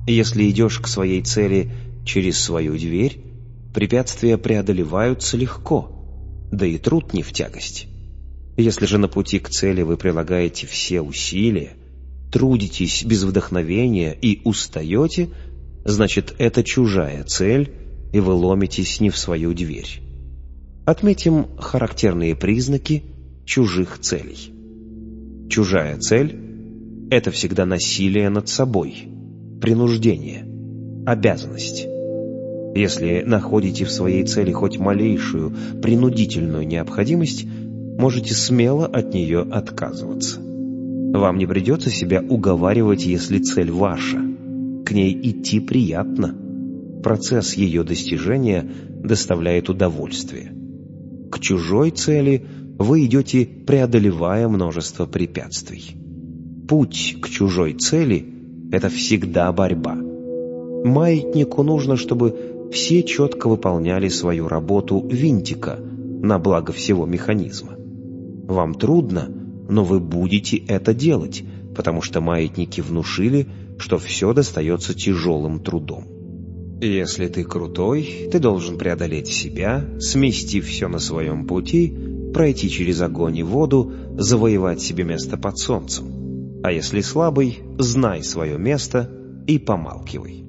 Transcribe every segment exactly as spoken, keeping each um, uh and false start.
Если идешь к своей цели через свою дверь, препятствия преодолеваются легко, да и труд не в тягость. Если же на пути к цели вы прилагаете все усилия, трудитесь без вдохновения и устаете, значит, это чужая цель, и вы ломитесь не в свою дверь. Отметим характерные признаки чужих целей. Чужая цель – это всегда насилие над собой, принуждение, обязанность. Если находите в своей цели хоть малейшую принудительную необходимость, можете смело от нее отказываться. Вам не придется себя уговаривать, если цель ваша. К ней идти приятно. Процесс ее достижения доставляет удовольствие. К чужой цели вы идете, преодолевая множество препятствий. Путь к чужой цели – это всегда борьба. Маятнику нужно, чтобы все четко выполняли свою работу винтика на благо всего механизма. Вам трудно, но вы будете это делать, потому что маятники внушили, что все достается тяжелым трудом. Если ты крутой, ты должен преодолеть себя, сместив все на своем пути, пройти через огонь и воду, завоевать себе место под солнцем. А если слабый, знай свое место и помалкивай.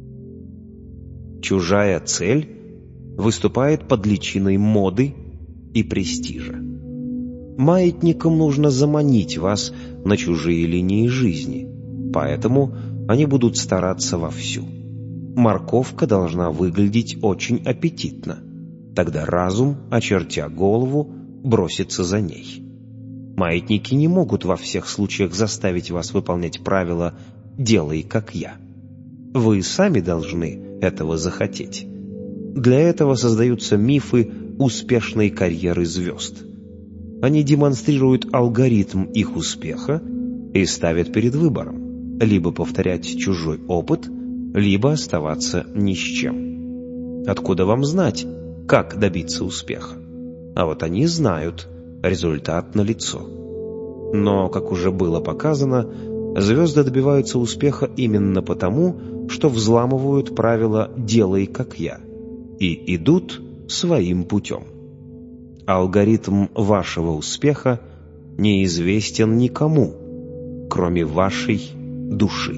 Чужая цель выступает под личиной моды и престижа. Маятникам нужно заманить вас на чужие линии жизни, поэтому они будут стараться вовсю. Морковка должна выглядеть очень аппетитно, тогда разум, очертя голову, бросится за ней. Маятники не могут во всех случаях заставить вас выполнять правила «делай, как я». Вы сами должны этого захотеть. Для этого создаются мифы успешной карьеры звезд. Они демонстрируют алгоритм их успеха и ставят перед выбором: либо повторять чужой опыт, либо оставаться ни с чем. Откуда вам знать, как добиться успеха? А вот они знают, результат налицо. Но, как уже было показано, звезды добиваются успеха именно потому, что взламывают правила «делай, как я» и идут своим путем. Алгоритм вашего успеха неизвестен никому, кроме вашей души.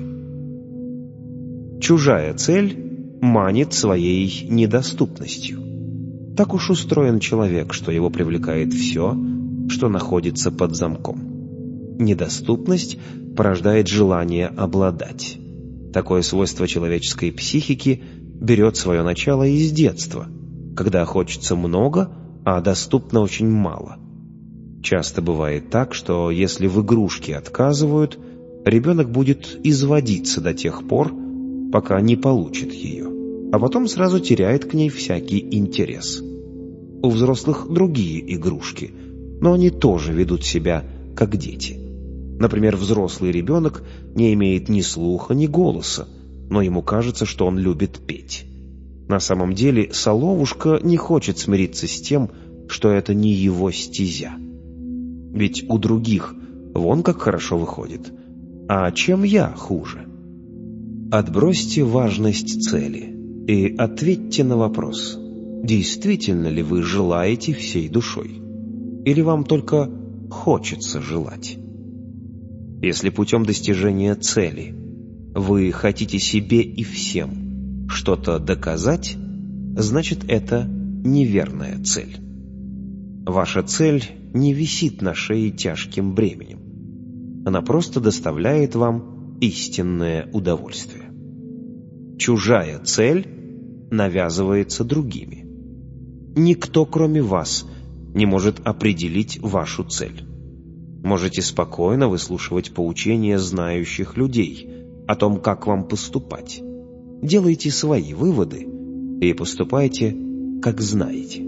Чужая цель манит своей недоступностью. Так уж устроен человек, что его привлекает все, что находится под замком. Недоступность порождает желание обладать. Такое свойство человеческой психики берет свое начало из детства, когда хочется много, а доступно очень мало. Часто бывает так, что если в игрушке отказывают, ребенок будет изводиться до тех пор, пока не получит ее, а потом сразу теряет к ней всякий интерес. У взрослых другие игрушки, но они тоже ведут себя как дети. Например, взрослый ребенок не имеет ни слуха, ни голоса, но ему кажется, что он любит петь. На самом деле соловушка не хочет смириться с тем, что это не его стезя. Ведь у других вон как хорошо выходит. А чем я хуже? Отбросьте важность цели и ответьте на вопрос: действительно ли вы желаете всей душой? Или вам только хочется желать? Если путем достижения цели вы хотите себе и всем что-то доказать, значит, это неверная цель. Ваша цель не висит на шее тяжким бременем. Она просто доставляет вам истинное удовольствие. Чужая цель навязывается другими. Никто, кроме вас, не может определить вашу цель. Можете спокойно выслушивать поучения знающих людей о том, как вам поступать. Делайте свои выводы и поступайте, как знаете.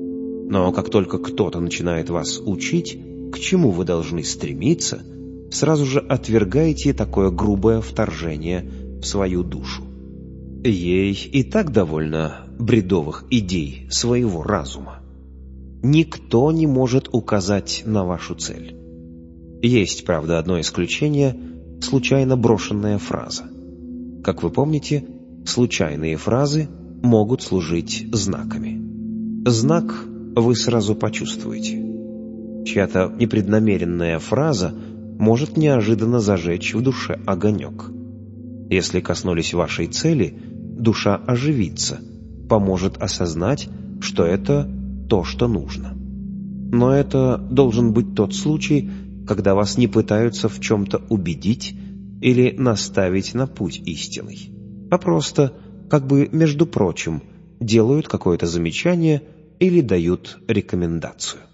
Но как только кто-то начинает вас учить, к чему вы должны стремиться, сразу же отвергайте такое грубое вторжение в свою душу. Ей и так довольно бредовых идей своего разума. Никто не может указать на вашу цель. Есть, правда, одно исключение – случайно брошенная фраза. Как вы помните, случайные фразы могут служить знаками. Знак вы сразу почувствуете. Чья-то непреднамеренная фраза может неожиданно зажечь в душе огонек. Если коснулись вашей цели, душа оживится, поможет осознать, что это то, что нужно. Но это должен быть тот случай, когда вас не пытаются в чем-то убедить или наставить на путь истинный, а просто, как бы между прочим, делают какое-то замечание или дают рекомендацию.